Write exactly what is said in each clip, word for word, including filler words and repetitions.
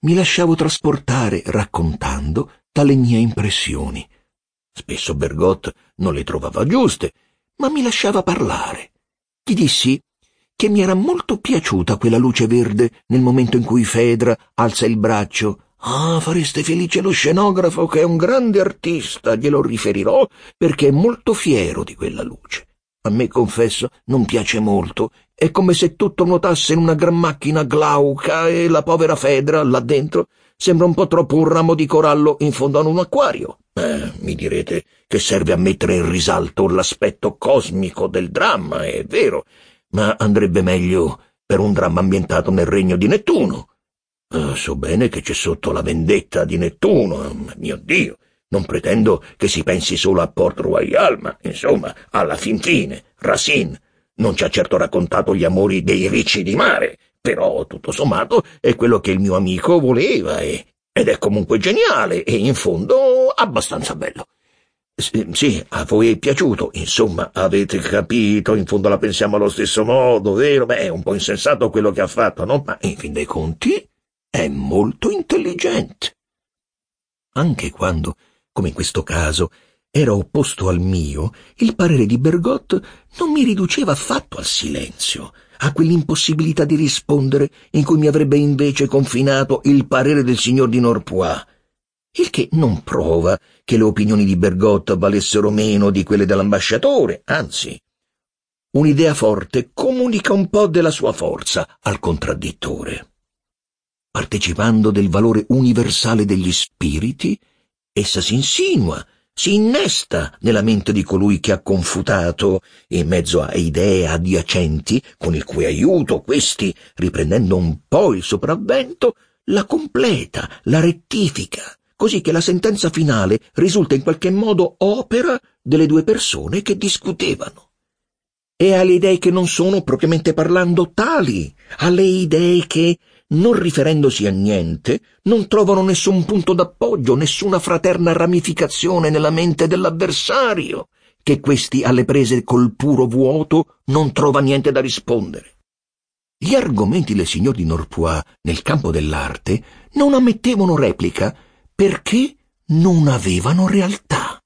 mi lasciavo trasportare, raccontando, dalle mie impressioni. Spesso Bergotte non le trovava giuste, ma mi lasciava parlare. Gli dissi che mi era molto piaciuta quella luce verde nel momento in cui Fedra alza il braccio. «Ah, fareste felice lo scenografo, che è un grande artista, glielo riferirò, perché è molto fiero di quella luce. A me, confesso, non piace molto. È come se tutto nuotasse in una gran macchina glauca e la povera Fedra, là dentro, sembra un po' troppo un ramo di corallo in fondo a un acquario. Eh, mi direte che serve a mettere in risalto l'aspetto cosmico del dramma, è vero, ma andrebbe meglio per un dramma ambientato nel regno di Nettuno. Uh, so bene che c'è sotto la vendetta di Nettuno, mio Dio. Non pretendo che si pensi solo a Port Royal, ma, insomma, alla fin fine, Racine non ci ha certo raccontato gli amori dei ricci di mare, però, tutto sommato, è quello che il mio amico voleva, e, ed è comunque geniale, e in fondo abbastanza bello. S- sì, a voi è piaciuto, insomma, avete capito, in fondo la pensiamo allo stesso modo, vero? Beh, è un po' insensato quello che ha fatto, no? Ma, in fin dei conti, è molto intelligente. Anche quando, come in questo caso, era opposto al mio, il parere di Bergotte non mi riduceva affatto al silenzio, a quell'impossibilità di rispondere in cui mi avrebbe invece confinato il parere del signor di Norpois, il che non prova che le opinioni di Bergotte valessero meno di quelle dell'ambasciatore, anzi, un'idea forte comunica un po' della sua forza al contraddittore. Partecipando del valore universale degli spiriti, essa si insinua, si innesta nella mente di colui che ha confutato, in mezzo a idee adiacenti, con il cui aiuto questi, riprendendo un po' il sopravvento, la completa, la rettifica, così che la sentenza finale risulta in qualche modo opera delle due persone che discutevano. E alle idee che non sono, propriamente parlando, tali, alle idee che, non riferendosi a niente, non trovano nessun punto d'appoggio, nessuna fraterna ramificazione nella mente dell'avversario, che questi alle prese col puro vuoto non trova niente da rispondere. Gli argomenti del signor di Norpois nel campo dell'arte non ammettevano replica perché non avevano realtà.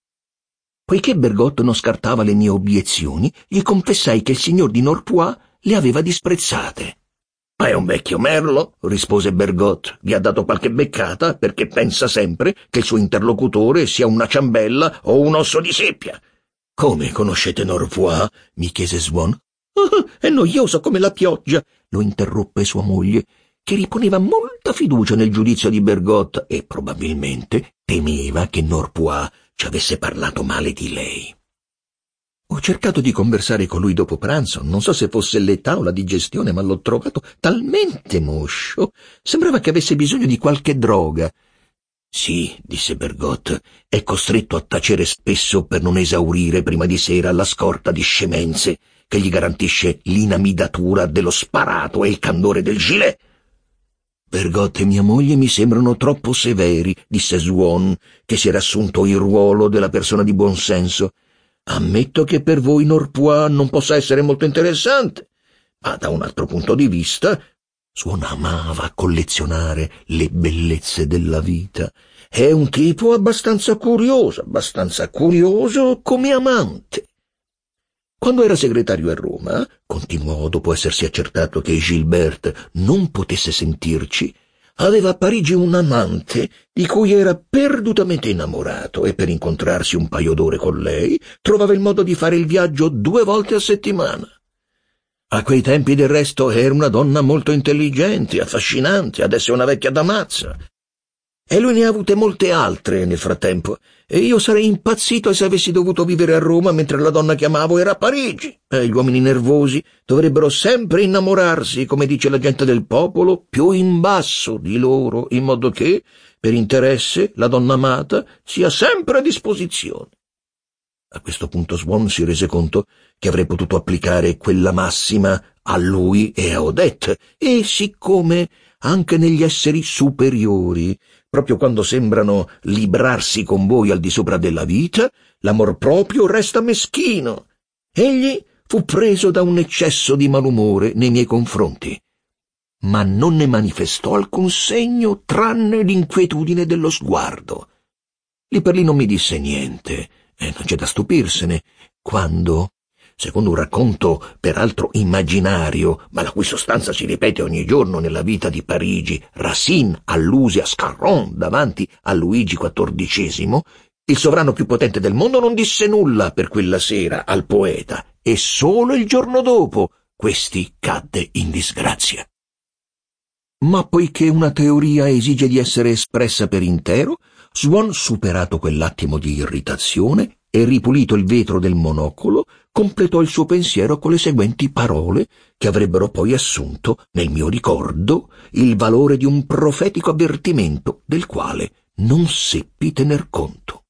Poiché Bergotte non scartava le mie obiezioni, gli confessai che il signor di Norpois le aveva disprezzate. «Ma è un vecchio merlo», rispose Bergotte, «vi ha dato qualche beccata perché pensa sempre che il suo interlocutore sia una ciambella o un osso di seppia». «Come conoscete Norpois?» mi chiese Swann. «Ah, è noioso come la pioggia», lo interruppe sua moglie, che riponeva molta fiducia nel giudizio di Bergotte e probabilmente temeva che Norpois ci avesse parlato male di lei. Ho cercato di conversare con lui dopo pranzo, non so se fosse l'età o la digestione, ma l'ho trovato talmente moscio, sembrava che avesse bisogno di qualche droga. «Sì», disse Bergotte, «è costretto a tacere spesso per non esaurire prima di sera la scorta di scemenze che gli garantisce l'inamidatura dello sparato e il candore del gilet». «Bergotte e mia moglie mi sembrano troppo severi», disse Swann, che si era assunto il ruolo della persona di buonsenso. «Ammetto che per voi Norpois non possa essere molto interessante, ma da un altro punto di vista...» Swann amava collezionare le bellezze della vita. «È un tipo abbastanza curioso, abbastanza curioso come amante». Quando era segretario a Roma, continuò dopo essersi accertato che Gilberte non potesse sentirci, aveva a Parigi un amante di cui era perdutamente innamorato e per incontrarsi un paio d'ore con lei trovava il modo di fare il viaggio due volte a settimana. A quei tempi del resto era una donna molto intelligente, affascinante, adesso è una vecchia damazza. E lui ne ha avute molte altre nel frattempo, e io sarei impazzito se avessi dovuto vivere a Roma mentre la donna che amavo era a Parigi. E gli uomini nervosi dovrebbero sempre innamorarsi, come dice la gente del popolo, più in basso di loro, in modo che, per interesse, la donna amata sia sempre a disposizione. A questo punto Swann si rese conto che avrei potuto applicare quella massima a lui e a Odette, e siccome anche negli esseri superiori, proprio quando sembrano librarsi con voi al di sopra della vita, l'amor proprio resta meschino, egli fu preso da un eccesso di malumore nei miei confronti. ma non ne manifestò alcun segno tranne l'inquietudine dello sguardo. Lì per lì non mi disse niente, e non c'è da stupirsene, quando, secondo un racconto peraltro immaginario, ma la cui sostanza si ripete ogni giorno nella vita di Parigi, Racine alluse a Scarron davanti a Luigi quattordicesimo, il sovrano più potente del mondo non disse nulla per quella sera al poeta, e solo il giorno dopo questi cadde in disgrazia. Ma poiché una teoria esige di essere espressa per intero, Swann, superato quell'attimo di irritazione e ripulito il vetro del monocolo, completò il suo pensiero con le seguenti parole che avrebbero poi assunto, nel mio ricordo, il valore di un profetico avvertimento del quale non seppi tener conto.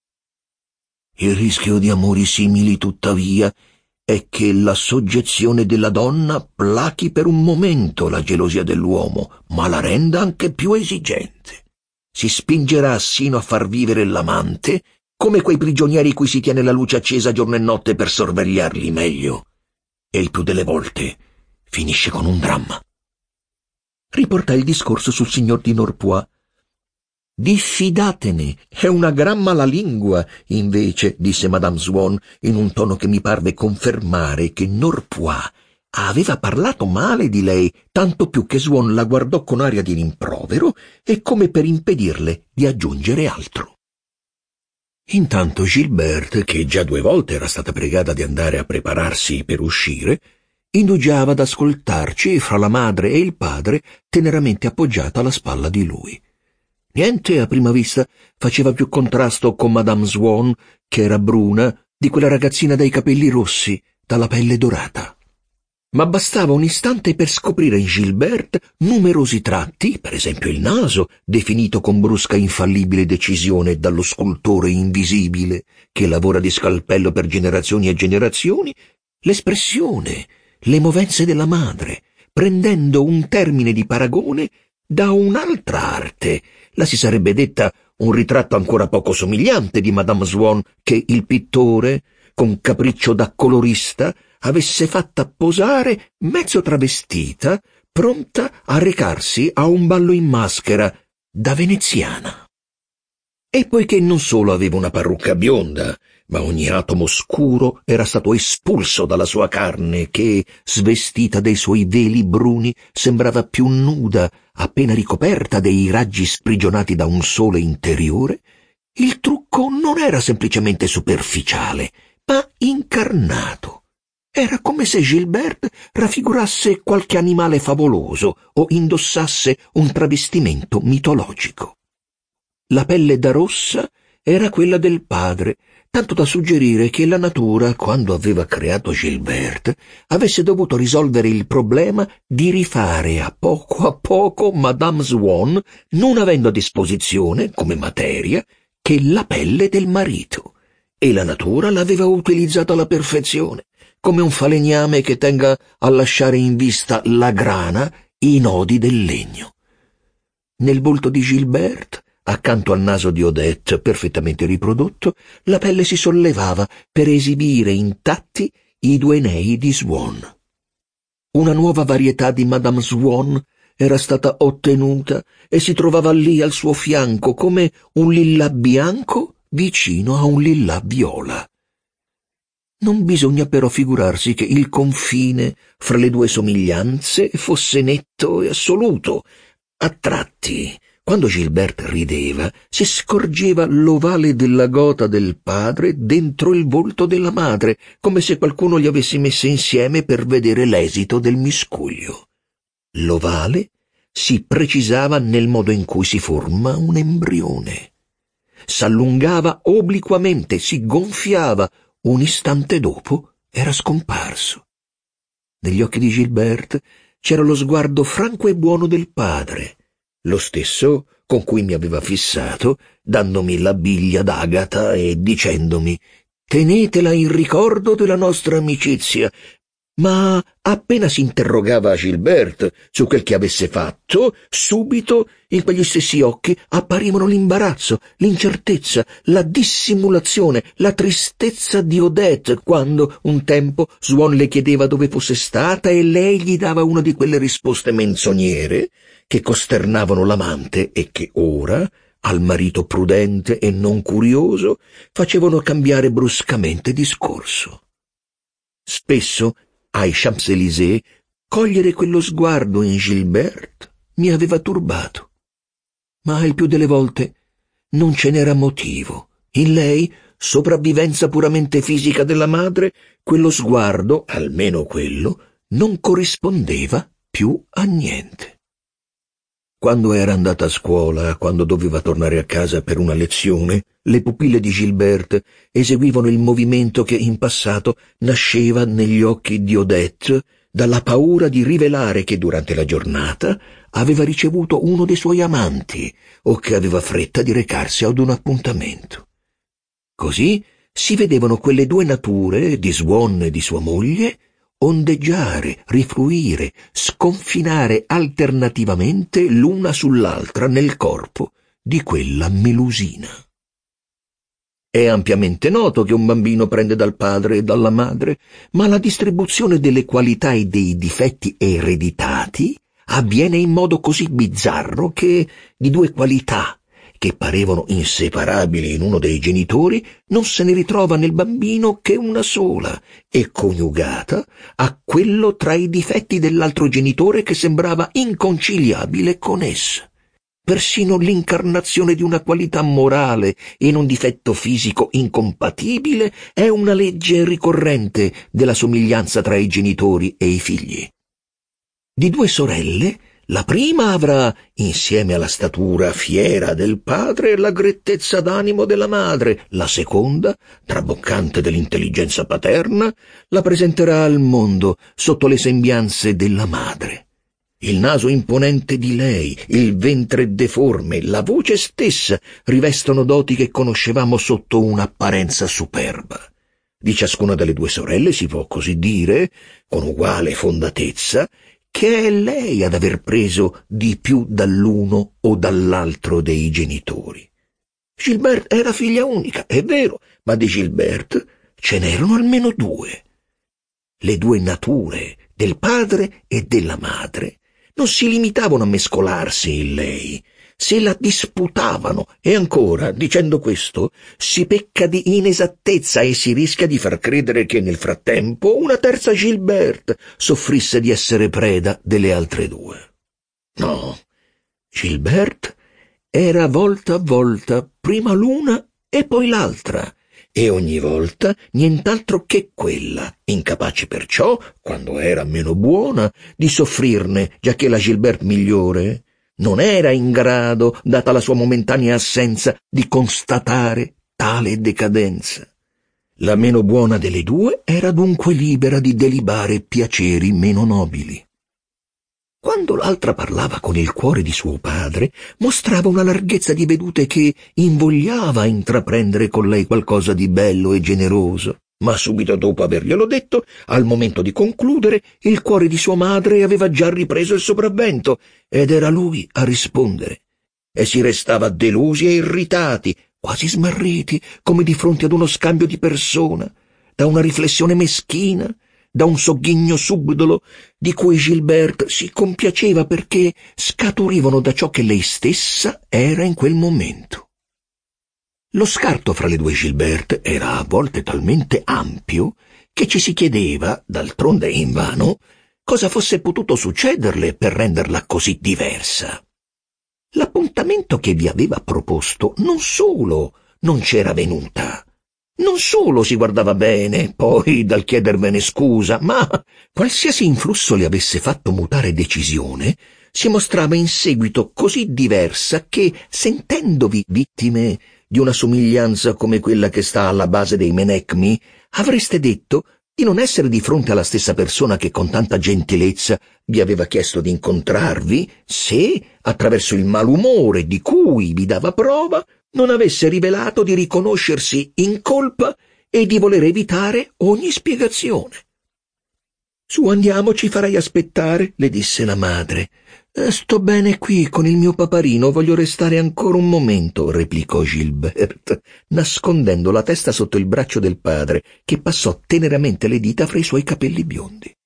Il rischio di amori simili, tuttavia, è che la soggezione della donna plachi per un momento la gelosia dell'uomo, ma la renda anche più esigente. Si spingerà sino a far vivere l'amante come quei prigionieri cui si tiene la luce accesa giorno e notte per sorvegliarli meglio. E il più delle volte finisce con un dramma. Riportai il discorso sul signor di Norpois. «Diffidatene, è una gran malalingua, invece», disse Madame Swann, in un tono che mi parve confermare che Norpois aveva parlato male di lei, tanto più che Swann la guardò con aria di rimprovero e come per impedirle di aggiungere altro. Intanto Gilberte, che già due volte era stata pregata di andare a prepararsi per uscire, indugiava ad ascoltarci fra la madre e il padre teneramente appoggiata alla spalla di lui. Niente, a prima vista, faceva più contrasto con Madame Swann, che era bruna, di quella ragazzina dai capelli rossi, dalla pelle dorata. Ma bastava un istante per scoprire in Gilberte numerosi tratti, per esempio il naso, definito con brusca infallibile decisione dallo scultore invisibile, che lavora di scalpello per generazioni e generazioni, l'espressione, le movenze della madre, prendendo un termine di paragone da un'altra arte. La si sarebbe detta un ritratto ancora poco somigliante di Madame Swann che il pittore, con capriccio da colorista, avesse fatta posare mezzo travestita, pronta a recarsi a un ballo in maschera da veneziana. E poiché non solo aveva una parrucca bionda, ma ogni atomo scuro era stato espulso dalla sua carne che, svestita dei suoi veli bruni, sembrava più nuda, appena ricoperta dei raggi sprigionati da un sole interiore, il trucco non era semplicemente superficiale, ma incarnato. Era come se Gilberte raffigurasse qualche animale favoloso o indossasse un travestimento mitologico. La pelle da rossa era quella del padre, tanto da suggerire che la natura, quando aveva creato Gilberte, avesse dovuto risolvere il problema di rifare a poco a poco Madame Swann, non avendo a disposizione, come materia, che la pelle del marito, e la natura l'aveva utilizzata alla perfezione, come un falegname che tenga a lasciare in vista la grana, i nodi del legno. Nel volto di Gilberte, accanto al naso di Odette, perfettamente riprodotto, la pelle si sollevava per esibire intatti i due nei di Swann. Una nuova varietà di Madame Swann era stata ottenuta e si trovava lì al suo fianco come un lillà bianco vicino a un lillà viola. Non bisogna però figurarsi che il confine fra le due somiglianze fosse netto e assoluto. A tratti, quando Gilberte rideva, si scorgeva l'ovale della gota del padre dentro il volto della madre, come se qualcuno li avesse messi insieme per vedere l'esito del miscuglio. L'ovale si precisava nel modo in cui si forma un embrione. S'allungava obliquamente, si gonfiava, un istante dopo era scomparso. Negli occhi di Gilberte c'era lo sguardo franco e buono del padre, lo stesso con cui mi aveva fissato, dandomi la biglia d'agata e dicendomi «Tenetela in ricordo della nostra amicizia», Ma appena si interrogava Gilberte su quel che avesse fatto, subito in quegli stessi occhi apparivano l'imbarazzo, l'incertezza, la dissimulazione, la tristezza di Odette quando un tempo Swan le chiedeva dove fosse stata e lei gli dava una di quelle risposte menzognere che costernavano l'amante e che ora, al marito prudente e non curioso, facevano cambiare bruscamente discorso. Spesso, ai Champs-Élysées, cogliere quello sguardo in Gilberte mi aveva turbato. Ma il più delle volte non ce n'era motivo. In lei, sopravvivenza puramente fisica della madre, quello sguardo, almeno quello, non corrispondeva più a niente. Quando era andata a scuola, quando doveva tornare a casa per una lezione, le pupille di Gilberte eseguivano il movimento che in passato nasceva negli occhi di Odette dalla paura di rivelare che durante la giornata aveva ricevuto uno dei suoi amanti o che aveva fretta di recarsi ad un appuntamento. Così si vedevano quelle due nature, di Swan e di sua moglie, ondeggiare, rifluire, sconfinare alternativamente l'una sull'altra nel corpo di quella melusina. È ampiamente noto che un bambino prende dal padre e dalla madre, ma la distribuzione delle qualità e dei difetti ereditati avviene in modo così bizzarro che di due qualità che parevano inseparabili in uno dei genitori, non se ne ritrova nel bambino che una sola, e coniugata a quello tra i difetti dell'altro genitore che sembrava inconciliabile con essa. Persino l'incarnazione di una qualità morale in un difetto fisico incompatibile è una legge ricorrente della somiglianza tra i genitori e i figli. Di due sorelle, la prima avrà, insieme alla statura fiera del padre, la grettezza d'animo della madre. La seconda, traboccante dell'intelligenza paterna, la presenterà al mondo sotto le sembianze della madre. Il naso imponente di lei, il ventre deforme, la voce stessa rivestono doti che conoscevamo sotto un'apparenza superba. Di ciascuna delle due sorelle si può così dire, con uguale fondatezza, che è lei ad aver preso di più dall'uno o dall'altro dei genitori. Gilberte era figlia unica, è vero, ma di Gilberte ce n'erano almeno due. Le due nature, del padre e della madre, non si limitavano a mescolarsi in lei, se la disputavano, e ancora, dicendo questo, si pecca di inesattezza e si rischia di far credere che nel frattempo una terza Gilberte soffrisse di essere preda delle altre due. No, Gilberte era volta a volta prima l'una e poi l'altra, e ogni volta nient'altro che quella, incapace perciò, quando era meno buona, di soffrirne, giacché la Gilberte migliore non era in grado, data la sua momentanea assenza, di constatare tale decadenza. La meno buona delle due era dunque libera di delibare piaceri meno nobili. Quando l'altra parlava con il cuore di suo padre, mostrava una larghezza di vedute che invogliava a intraprendere con lei qualcosa di bello e generoso. Ma subito dopo averglielo detto, al momento di concludere, il cuore di sua madre aveva già ripreso il sopravvento, ed era lui a rispondere. E si restava delusi e irritati, quasi smarriti, come di fronte ad uno scambio di persona, da una riflessione meschina, da un sogghigno subdolo, di cui Gilberte si compiaceva perché scaturivano da ciò che lei stessa era in quel momento. Lo scarto fra le due Gilberte era a volte talmente ampio che ci si chiedeva, d'altronde invano, cosa fosse potuto succederle per renderla così diversa. L'appuntamento che vi aveva proposto non solo non c'era venuta, non solo si guardava bene, poi dal chiedervene scusa, ma qualsiasi influsso le avesse fatto mutare decisione, si mostrava in seguito così diversa che, sentendovi vittime di una somiglianza come quella che sta alla base dei menecmi, avreste detto di non essere di fronte alla stessa persona che con tanta gentilezza vi aveva chiesto di incontrarvi, se, attraverso il malumore di cui vi dava prova, non avesse rivelato di riconoscersi in colpa e di voler evitare ogni spiegazione. Su, andiamo, ci farai aspettare, le disse la madre. Sto bene qui con il mio paparino, voglio restare ancora un momento, replicò Gilbert, nascondendo la testa sotto il braccio del padre, che passò teneramente le dita fra i suoi capelli biondi.